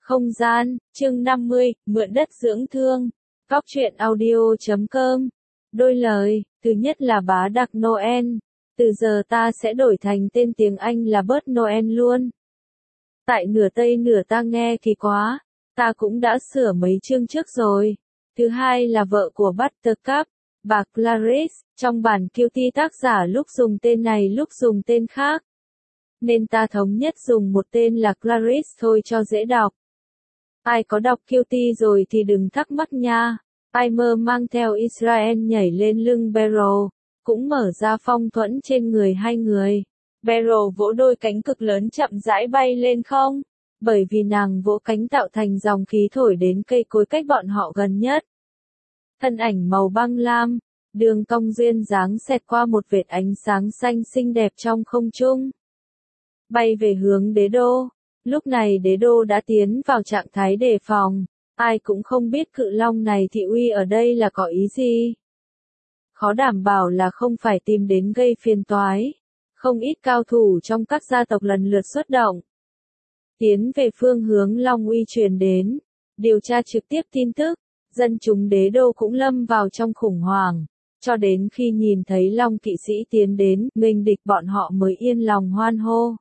Không gian, chương 50, mượn đất dưỡng thương. Góc truyện audio.com. Đôi lời, thứ nhất là bá đặc Noel. Từ giờ ta sẽ đổi thành tên tiếng Anh là Bert Noel luôn. Tại nửa Tây nửa ta nghe kỳ quá. Ta cũng đã sửa mấy chương trước rồi. Thứ hai là vợ của Buttercup, bà Clarice. Trong bản QT tác giả lúc dùng tên này lúc dùng tên khác. Nên ta thống nhất dùng một tên là Clarice thôi cho dễ đọc. Ai có đọc QT rồi thì đừng thắc mắc nha. Aimer mang theo Israel nhảy lên lưng Beryl, cũng mở ra phong thuẫn trên người hai người. Beryl vỗ đôi cánh cực lớn chậm rãi bay lên không, bởi vì nàng vỗ cánh tạo thành dòng khí thổi đến cây cối cách bọn họ gần nhất. Thân ảnh màu băng lam, đường cong duyên dáng xẹt qua một vệt ánh sáng xanh xinh đẹp trong không trung. Bay về hướng đế đô. Lúc này đế đô đã tiến vào trạng thái đề phòng, ai cũng không biết cự long này thị uy ở đây là có ý gì. Khó đảm bảo là không phải tìm đến gây phiền toái. Không ít cao thủ trong các gia tộc lần lượt xuất động. Tiến về phương hướng Long Uy truyền đến, điều tra trực tiếp tin tức, dân chúng đế đô cũng lâm vào trong khủng hoảng. Cho đến khi nhìn thấy Long kỵ sĩ tiến đến, nghênh địch bọn họ mới yên lòng hoan hô.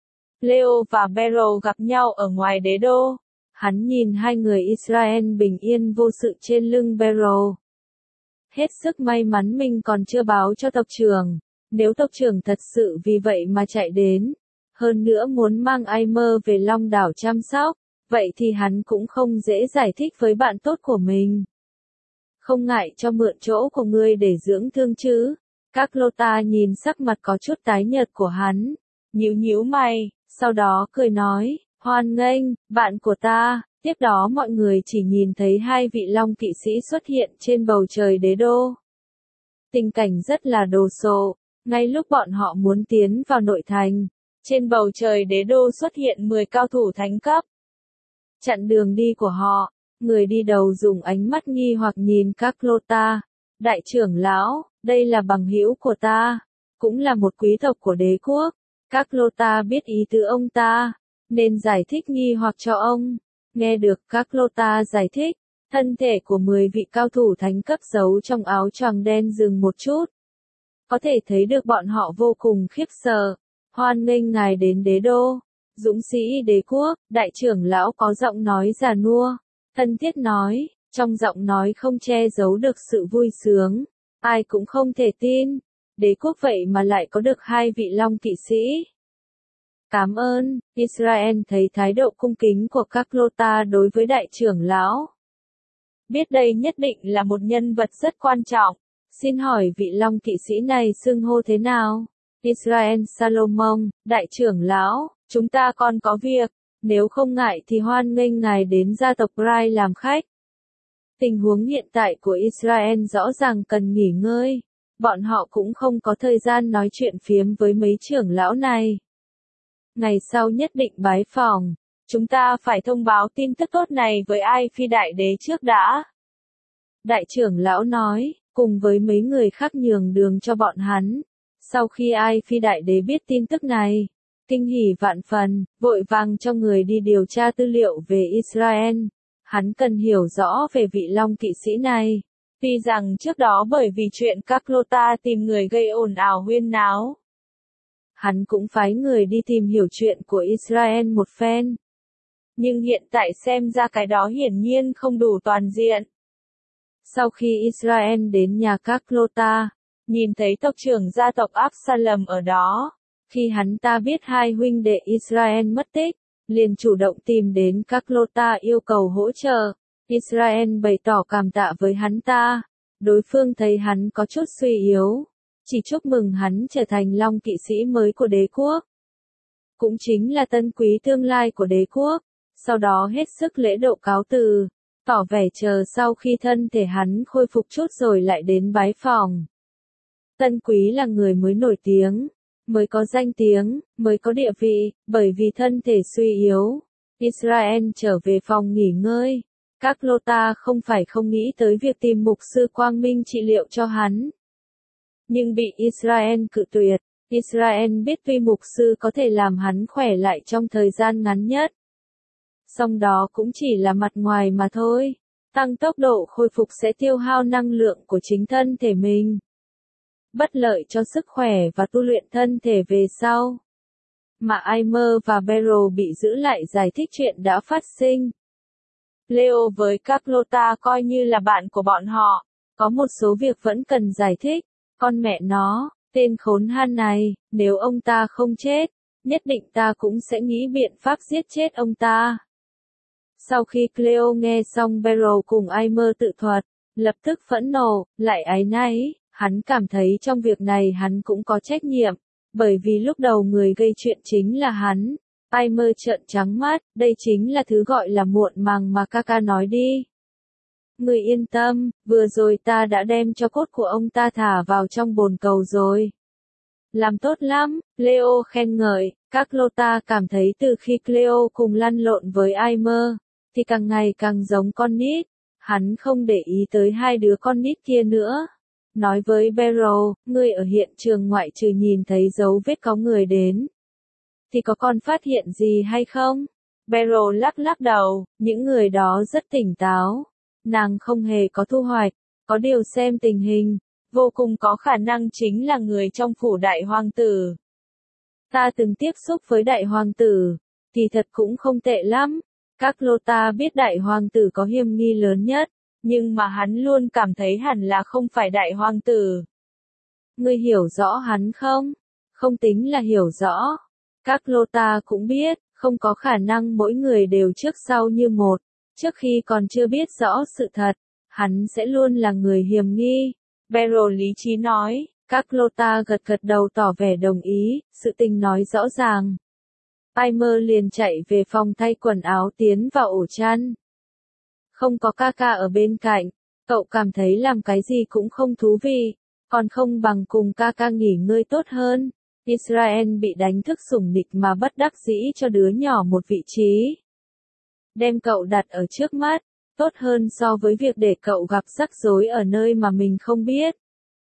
Leo và Beryl gặp nhau ở ngoài đế đô. Hắn nhìn hai người Israel bình yên vô sự trên lưng Beryl. Hết sức may mắn mình còn chưa báo cho tộc trưởng. Nếu tộc trưởng thật sự vì vậy mà chạy đến, hơn nữa muốn mang Aimer về Long đảo chăm sóc, vậy thì hắn cũng không dễ giải thích với bạn tốt của mình. Không ngại cho mượn chỗ của ngươi để dưỡng thương chứ. Carlotta nhìn sắc mặt có chút tái nhợt của hắn, nhíu nhíu mày. Sau đó cười nói, hoan nghênh, bạn của ta. Tiếp đó mọi người chỉ nhìn thấy hai vị long kỵ sĩ xuất hiện trên bầu trời đế đô. Tình cảnh rất là đồ sộ, ngay lúc bọn họ muốn tiến vào nội thành, trên bầu trời đế đô xuất hiện 10 cao thủ thánh cấp. Chặn đường đi của họ, người đi đầu dùng ánh mắt nghi hoặc nhìn Carlotta. Đại trưởng lão, đây là bằng hữu của ta, cũng là một quý tộc của đế quốc. Carlotta biết ý tứ ông ta, nên giải thích nghi hoặc cho ông. Nghe được Carlotta giải thích, thân thể của 10 vị cao thủ thánh cấp giấu trong áo choàng đen dừng một chút. Có thể thấy được bọn họ vô cùng khiếp sợ. Hoan nghênh ngài đến đế đô, dũng sĩ đế quốc. Đại trưởng lão có giọng nói già nua, thân thiết nói, trong giọng nói không che giấu được sự vui sướng. Ai cũng không thể tin. Đế quốc vậy mà lại có được hai vị long kỵ sĩ. Cảm ơn. Israel thấy thái độ cung kính của Carlotta đối với đại trưởng lão. Biết đây nhất định là một nhân vật rất quan trọng. Xin hỏi vị long kỵ sĩ này xưng hô thế nào? Israel Salomon, đại trưởng lão, chúng ta còn có việc. Nếu không ngại thì hoan nghênh ngài đến gia tộc Brai làm khách. Tình huống hiện tại của Israel rõ ràng cần nghỉ ngơi. Bọn họ cũng không có thời gian nói chuyện phiếm với mấy trưởng lão này. Ngày sau nhất định bái phỏng, chúng ta phải thông báo tin tức tốt này với Ai Phi Đại Đế trước đã. Đại trưởng lão nói, cùng với mấy người khác nhường đường cho bọn hắn. Sau khi Ai Phi Đại Đế biết tin tức này, kinh hỉ vạn phần, vội vàng cho người đi điều tra tư liệu về Israel. Hắn cần hiểu rõ về vị long kỵ sĩ này. Tuy rằng trước đó bởi vì chuyện Carlotta tìm người gây ồn ào huyên náo, hắn cũng phái người đi tìm hiểu chuyện của Israel một phen. Nhưng hiện tại xem ra cái đó hiển nhiên không đủ toàn diện. Sau khi Israel đến nhà Carlotta, nhìn thấy tộc trưởng gia tộc Absalom ở đó, khi hắn ta biết hai huynh đệ Israel mất tích, liền chủ động tìm đến Carlotta yêu cầu hỗ trợ. Israel bày tỏ cảm tạ với hắn ta. Đối phương thấy hắn có chút suy yếu, chỉ chúc mừng hắn trở thành long kỵ sĩ mới của đế quốc. Cũng chính là tân quý tương lai của đế quốc. Sau đó hết sức lễ độ cáo từ, tỏ vẻ chờ sau khi thân thể hắn khôi phục chút rồi lại đến bái phỏng. Tân quý là người mới nổi tiếng, mới có danh tiếng, mới có địa vị, bởi vì thân thể suy yếu. Israel trở về phòng nghỉ ngơi. Carlotta không phải không nghĩ tới việc tìm mục sư Quang Minh trị liệu cho hắn. Nhưng bị Israel cự tuyệt. Israel biết tuy mục sư có thể làm hắn khỏe lại trong thời gian ngắn nhất. Song đó cũng chỉ là mặt ngoài mà thôi. Tăng tốc độ khôi phục sẽ tiêu hao năng lượng của chính thân thể mình, bất lợi cho sức khỏe và tu luyện thân thể về sau. Mà Aimer và Beryl bị giữ lại giải thích chuyện đã phát sinh. Leo với Carlotta coi như là bạn của bọn họ, có một số việc vẫn cần giải thích. Con mẹ nó, tên khốn han này, nếu ông ta không chết, nhất định ta cũng sẽ nghĩ biện pháp giết chết ông ta. Sau khi Cleo nghe xong Beryl cùng Aimer tự thuật, lập tức phẫn nộ, lại áy náy, hắn cảm thấy trong việc này hắn cũng có trách nhiệm, bởi vì lúc đầu người gây chuyện chính là hắn. Aimer trợn trắng mắt, đây chính là thứ gọi là muộn màng mà Kaka nói đi. Người yên tâm, vừa rồi ta đã đem cho cốt của ông ta thả vào trong bồn cầu rồi. Làm tốt lắm, Leo khen ngợi. Carlotta cảm thấy từ khi Cleo cùng lăn lộn với Aimer, thì càng ngày càng giống con nít. Hắn không để ý tới hai đứa con nít kia nữa. Nói với Beryl, ngươi ở hiện trường ngoại trừ nhìn thấy dấu vết có người đến, thì có con phát hiện gì hay không? Beryl lắc lắc đầu, những người đó rất tỉnh táo. Nàng không hề có thu hoạch, có điều xem tình hình, vô cùng có khả năng chính là người trong phủ đại hoàng tử. Ta từng tiếp xúc với đại hoàng tử, kỳ thật cũng không tệ lắm. Carlotta biết đại hoàng tử có hiểm nghi lớn nhất, nhưng mà hắn luôn cảm thấy hẳn là không phải đại hoàng tử. Ngươi hiểu rõ hắn không? Không tính là hiểu rõ. Carlotta cũng biết, không có khả năng mỗi người đều trước sau như một. Trước khi còn chưa biết rõ sự thật, hắn sẽ luôn là người hiểm nghi. Beryl lý trí nói. Carlotta gật gật đầu tỏ vẻ đồng ý, sự tình nói rõ ràng. Aimer liền chạy về phòng thay quần áo tiến vào ổ chăn. Không có Kaka ở bên cạnh, cậu cảm thấy làm cái gì cũng không thú vị, còn không bằng cùng Kaka nghỉ ngơi tốt hơn. Israel bị đánh thức sủng nịch mà bất đắc dĩ cho đứa nhỏ một vị trí. Đem cậu đặt ở trước mắt, tốt hơn so với việc để cậu gặp rắc rối ở nơi mà mình không biết.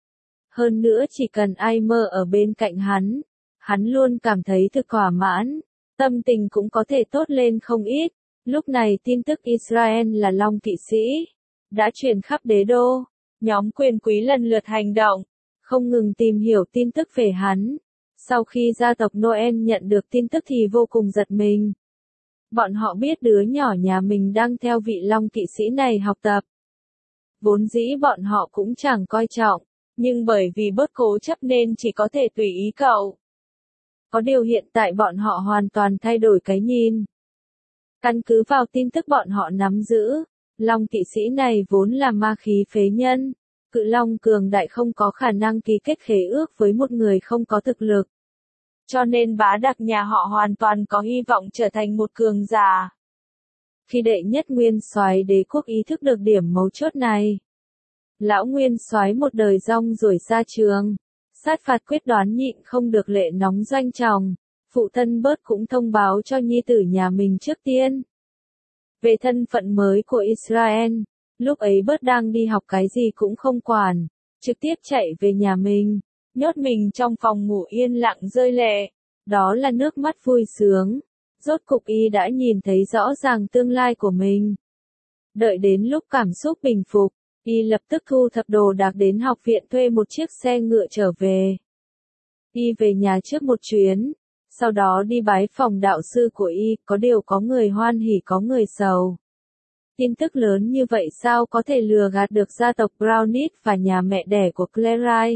Hơn nữa chỉ cần Aimer ở bên cạnh hắn luôn cảm thấy thực thỏa mãn, tâm tình cũng có thể tốt lên không ít. Lúc này tin tức Israel là Long kỵ sĩ đã truyền khắp đế đô, nhóm quyền quý lần lượt hành động, không ngừng tìm hiểu tin tức về hắn. Sau khi gia tộc Noel nhận được tin tức thì vô cùng giật mình. Bọn họ biết đứa nhỏ nhà mình đang theo vị Long kỵ sĩ này học tập. Vốn dĩ bọn họ cũng chẳng coi trọng, nhưng bởi vì bớt cố chấp nên chỉ có thể tùy ý cậu. Có điều hiện tại bọn họ hoàn toàn thay đổi cái nhìn. Căn cứ vào tin tức bọn họ nắm giữ, Long kỵ sĩ này vốn là ma khí phế nhân. Cự Long cường đại không có khả năng ký kết khế ước với một người không có thực lực. Cho nên bá đặc nhà họ hoàn toàn có hy vọng trở thành một cường giả. Khi đệ nhất nguyên soái đế quốc ý thức được điểm mấu chốt này, lão nguyên soái một đời rong ruổi xa trường, sát phạt quyết đoán nhịn không được lệ nóng doanh tròng. Phụ thân Bớt cũng thông báo cho nhi tử nhà mình trước tiên về thân phận mới của Israel. Lúc ấy Bớt đang đi học cái gì cũng không quản, trực tiếp chạy về nhà mình, nhốt mình trong phòng ngủ yên lặng rơi lệ. Đó là nước mắt vui sướng. Rốt cục y đã nhìn thấy rõ ràng tương lai của mình. Đợi đến lúc cảm xúc bình phục, y lập tức thu thập đồ đạc đến học viện thuê một chiếc xe ngựa trở về. Y về nhà trước một chuyến, sau đó đi bái phòng đạo sư của y, có điều có người hoan hỉ có người sầu. Tin tức lớn như vậy sao có thể lừa gạt được gia tộc Brownit và nhà mẹ đẻ của Clary.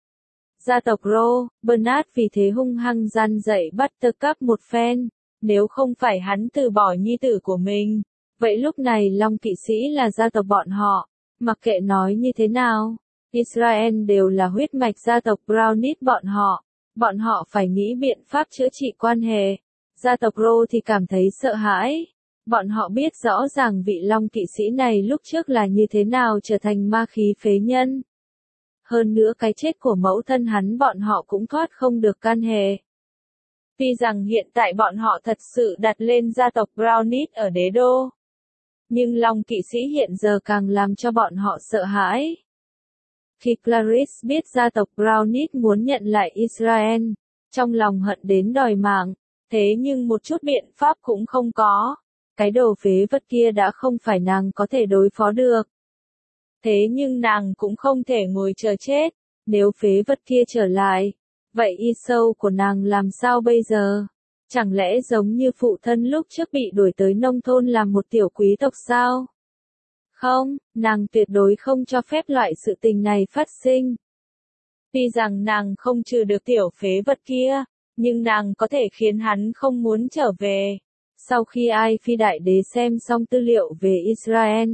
Gia tộc Rowe, Bernard vì thế hung hăng gian dạy Buttercup một phen, nếu không phải hắn từ bỏ nhi tử của mình, vậy lúc này Long kỵ sĩ là gia tộc bọn họ, mặc kệ nói như thế nào, Israel đều là huyết mạch gia tộc Brownit bọn họ phải nghĩ biện pháp chữa trị quan hệ. Gia tộc Rowe thì cảm thấy sợ hãi. Bọn họ biết rõ ràng vị Long kỵ sĩ này lúc trước là như thế nào trở thành ma khí phế nhân. Hơn nữa cái chết của mẫu thân hắn bọn họ cũng thoát không được can hệ. Tuy rằng hiện tại bọn họ thật sự đặt lên gia tộc Brownit ở đế đô, nhưng Long kỵ sĩ hiện giờ càng làm cho bọn họ sợ hãi. Khi Clarice biết gia tộc Brownit muốn nhận lại Israel, trong lòng hận đến đòi mạng, thế nhưng một chút biện pháp cũng không có. cái đồ phế vật kia đã không phải nàng có thể đối phó được. Thế nhưng nàng cũng không thể ngồi chờ chết, nếu phế vật kia trở lại, vậy y sâu của nàng làm sao bây giờ? Chẳng lẽ giống như phụ thân lúc trước bị đuổi tới nông thôn làm một tiểu quý tộc sao? Không, nàng tuyệt đối không cho phép loại sự tình này phát sinh. Tuy rằng nàng không trừ được tiểu phế vật kia, nhưng nàng có thể khiến hắn không muốn trở về. Sau khi Ai Phi Đại Đế xem xong tư liệu về Israel,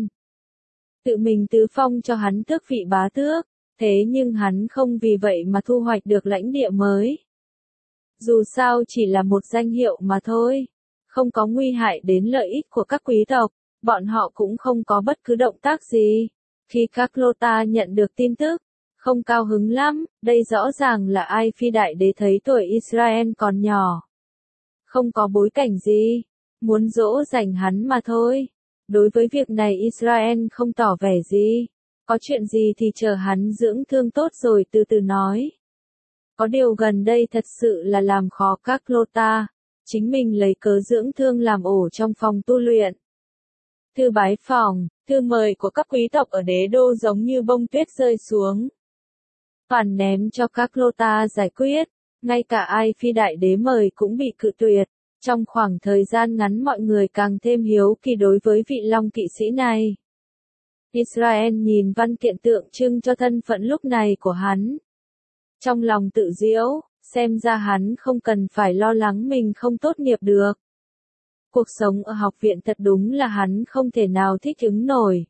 tự mình tứ phong cho hắn tước vị bá tước, thế nhưng hắn không vì vậy mà thu hoạch được lãnh địa mới. Dù sao chỉ là một danh hiệu mà thôi, không có nguy hại đến lợi ích của các quý tộc, bọn họ cũng không có bất cứ động tác gì. Khi các lô ta nhận được tin tức, không cao hứng lắm, đây rõ ràng là Ai Phi Đại Đế thấy tuổi Israel còn nhỏ. Không có bối cảnh gì, muốn dỗ dành hắn mà thôi. Đối với việc này Israel không tỏ vẻ gì, có chuyện gì thì chờ hắn dưỡng thương tốt rồi từ từ nói. Có điều gần đây thật sự là làm khó các lô ta, chính mình lấy cớ dưỡng thương làm ổ trong phòng tu luyện. Thư bái phỏng, thư mời của các quý tộc ở đế đô giống như bông tuyết rơi xuống. Toàn ném cho các lô ta giải quyết, ngay cả Ai Phi Đại Đế mời cũng bị cự tuyệt. Trong khoảng thời gian ngắn mọi người càng thêm hiếu kỳ đối với vị Long kỵ sĩ này. Israel nhìn văn kiện tượng trưng cho thân phận lúc này của hắn. Trong lòng tự giễu, xem ra hắn không cần phải lo lắng mình không tốt nghiệp được. Cuộc sống ở học viện thật đúng là hắn không thể nào thích ứng nổi.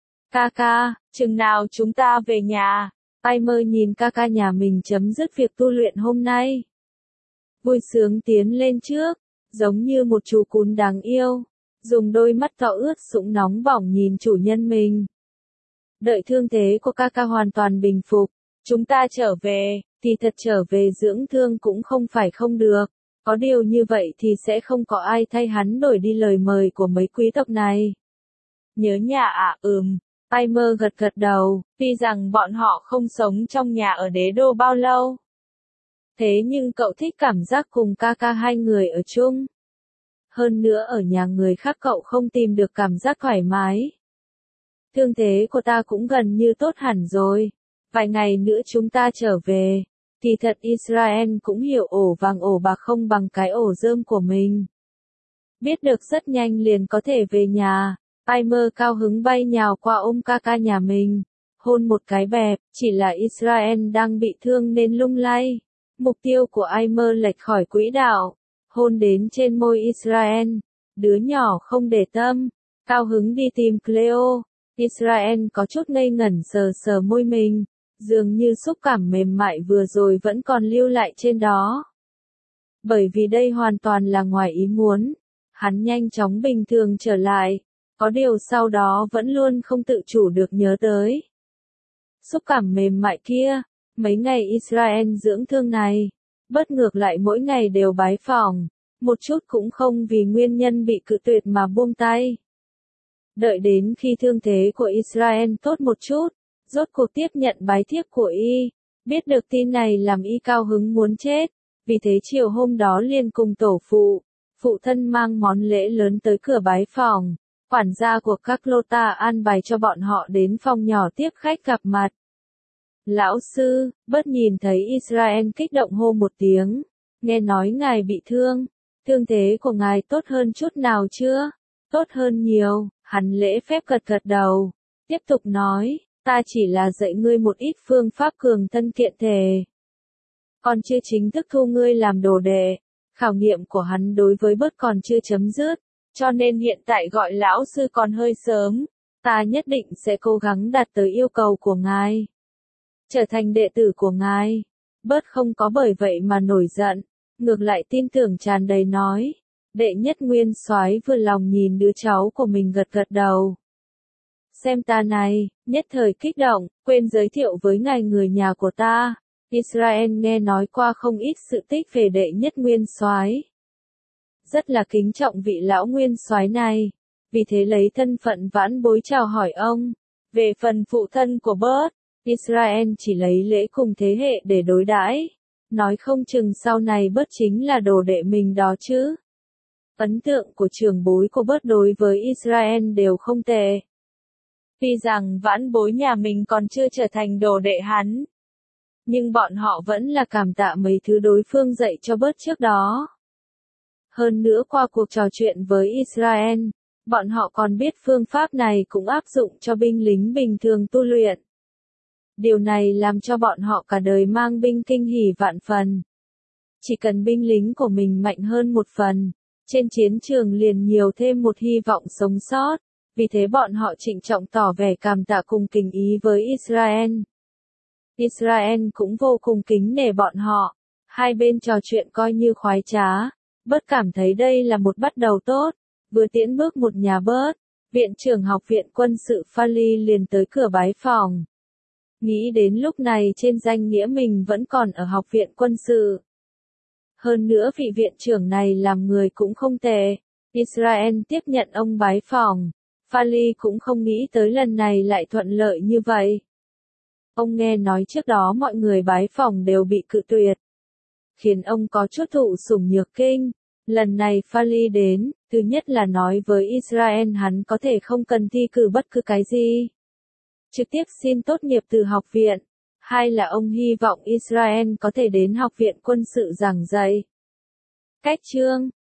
Kaka, chừng nào chúng ta về nhà? Timer nhìn Kaka nhà mình chấm dứt việc tu luyện hôm nay. Vui sướng tiến lên trước, giống như một chú cún đáng yêu, dùng đôi mắt to ướt sũng nóng bỏng nhìn chủ nhân mình. Đợi thương thế của Kaka hoàn toàn bình phục, chúng ta trở về, thì thật trở về dưỡng thương cũng không phải không được. Có điều như vậy thì sẽ không có ai thay hắn đổi đi lời mời của mấy quý tộc này. Nhớ nhà à? Timer gật gật đầu, tuy rằng bọn họ không sống trong nhà ở đế đô bao lâu. Thế nhưng cậu thích cảm giác cùng Kaka hai người ở chung. Hơn nữa ở nhà người khác cậu không tìm được cảm giác thoải mái. Thương thế của ta cũng gần như tốt hẳn rồi. Vài ngày nữa chúng ta trở về. Thì thật Israel cũng hiểu ổ vàng ổ bạc không bằng cái ổ rơm của mình. Biết được rất nhanh liền có thể về nhà. Timer cao hứng bay nhào qua ôm Kaka nhà mình. Hôn một cái bẹp, chỉ là Israel đang bị thương nên lung lay. Mục tiêu của Aimer lệch khỏi quỹ đạo. Hôn đến trên môi Israel. Đứa nhỏ không để tâm. Cao hứng đi tìm Cleo. Israel có chút ngây ngẩn sờ sờ môi mình. Dường như xúc cảm mềm mại vừa rồi vẫn còn lưu lại trên đó. Bởi vì đây hoàn toàn là ngoài ý muốn. Hắn nhanh chóng bình thường trở lại. Có điều sau đó vẫn luôn không tự chủ được nhớ tới. Xúc cảm mềm mại kia. Mấy ngày Israel dưỡng thương này, bất ngược lại mỗi ngày đều bái phỏng, một chút cũng không vì nguyên nhân bị cự tuyệt mà buông tay. Đợi đến khi thương thế của Israel tốt một chút, rốt cuộc tiếp nhận bái thiếp của y, biết được tin này làm y cao hứng muốn chết, vì thế chiều hôm đó liền cùng tổ phụ thân mang món lễ lớn tới cửa bái phỏng, quản gia của các lô ta an bài cho bọn họ đến phòng nhỏ tiếp khách gặp mặt. Lão sư, bớt nhìn thấy Israel kích động hô một tiếng, nghe nói ngài bị thương, thương thế của ngài tốt hơn chút nào chưa? Tốt hơn nhiều, hắn lễ phép gật gật đầu, tiếp tục nói, ta chỉ là dạy ngươi một ít phương pháp cường thân kiện thể. Còn chưa chính thức thu ngươi làm đồ đệ, khảo nghiệm của hắn đối với bớt còn chưa chấm dứt, cho nên hiện tại gọi lão sư còn hơi sớm, ta nhất định sẽ cố gắng đạt tới yêu cầu của ngài. Trở thành đệ tử của ngài. Bớt không có bởi vậy mà nổi giận, ngược lại tin tưởng tràn đầy nói. Đệ nhất nguyên soái vừa lòng nhìn đứa cháu của mình gật gật đầu. Xem ta này, nhất thời kích động, quên giới thiệu với ngài người nhà của ta. Israel nghe nói qua không ít sự tích về đệ nhất nguyên soái. Rất là kính trọng vị lão nguyên soái này, vì thế lấy thân phận vãn bối chào hỏi ông. Về phần phụ thân của Bớt, Israel chỉ lấy lễ cùng thế hệ để đối đãi, nói không chừng sau này Bớt chính là đồ đệ mình đó chứ. Ấn tượng của trưởng bối của Bert đối với Israel đều không tệ. Tuy rằng vãn bối nhà mình còn chưa trở thành đồ đệ hắn, nhưng bọn họ vẫn là cảm tạ mấy thứ đối phương dạy cho Bert trước đó. Hơn nữa qua cuộc trò chuyện với Israel, bọn họ còn biết phương pháp này cũng áp dụng cho binh lính bình thường tu luyện. Điều này làm cho bọn họ cả đời mang binh kinh hỉ vạn phần. Chỉ cần binh lính của mình mạnh hơn một phần, trên chiến trường liền nhiều thêm một hy vọng sống sót, vì thế bọn họ trịnh trọng tỏ vẻ cảm tạ cùng kính ý với Israel. Israel cũng vô cùng kính nể bọn họ, hai bên trò chuyện coi như khoái trá, Bert cảm thấy đây là một bắt đầu tốt, vừa tiến bước một nhà Bert, viện trưởng học viện quân sự Fali liền tới cửa bái phòng. Nghĩ đến lúc này trên danh nghĩa mình vẫn còn ở học viện quân sự. Hơn nữa vị viện trưởng này làm người cũng không tệ. Israel tiếp nhận ông bái phòng. Fali cũng không nghĩ tới lần này lại thuận lợi như vậy. Ông nghe nói trước đó mọi người bái phòng đều bị cự tuyệt, khiến ông có chút thụ sủng nhược kinh. Lần này Fali đến, thứ nhất là nói với Israel hắn có thể không cần thi cử bất cứ cái gì, trực tiếp xin tốt nghiệp từ học viện. Hai là ông hy vọng Israel có thể đến học viện quân sự giảng dạy. Cách chương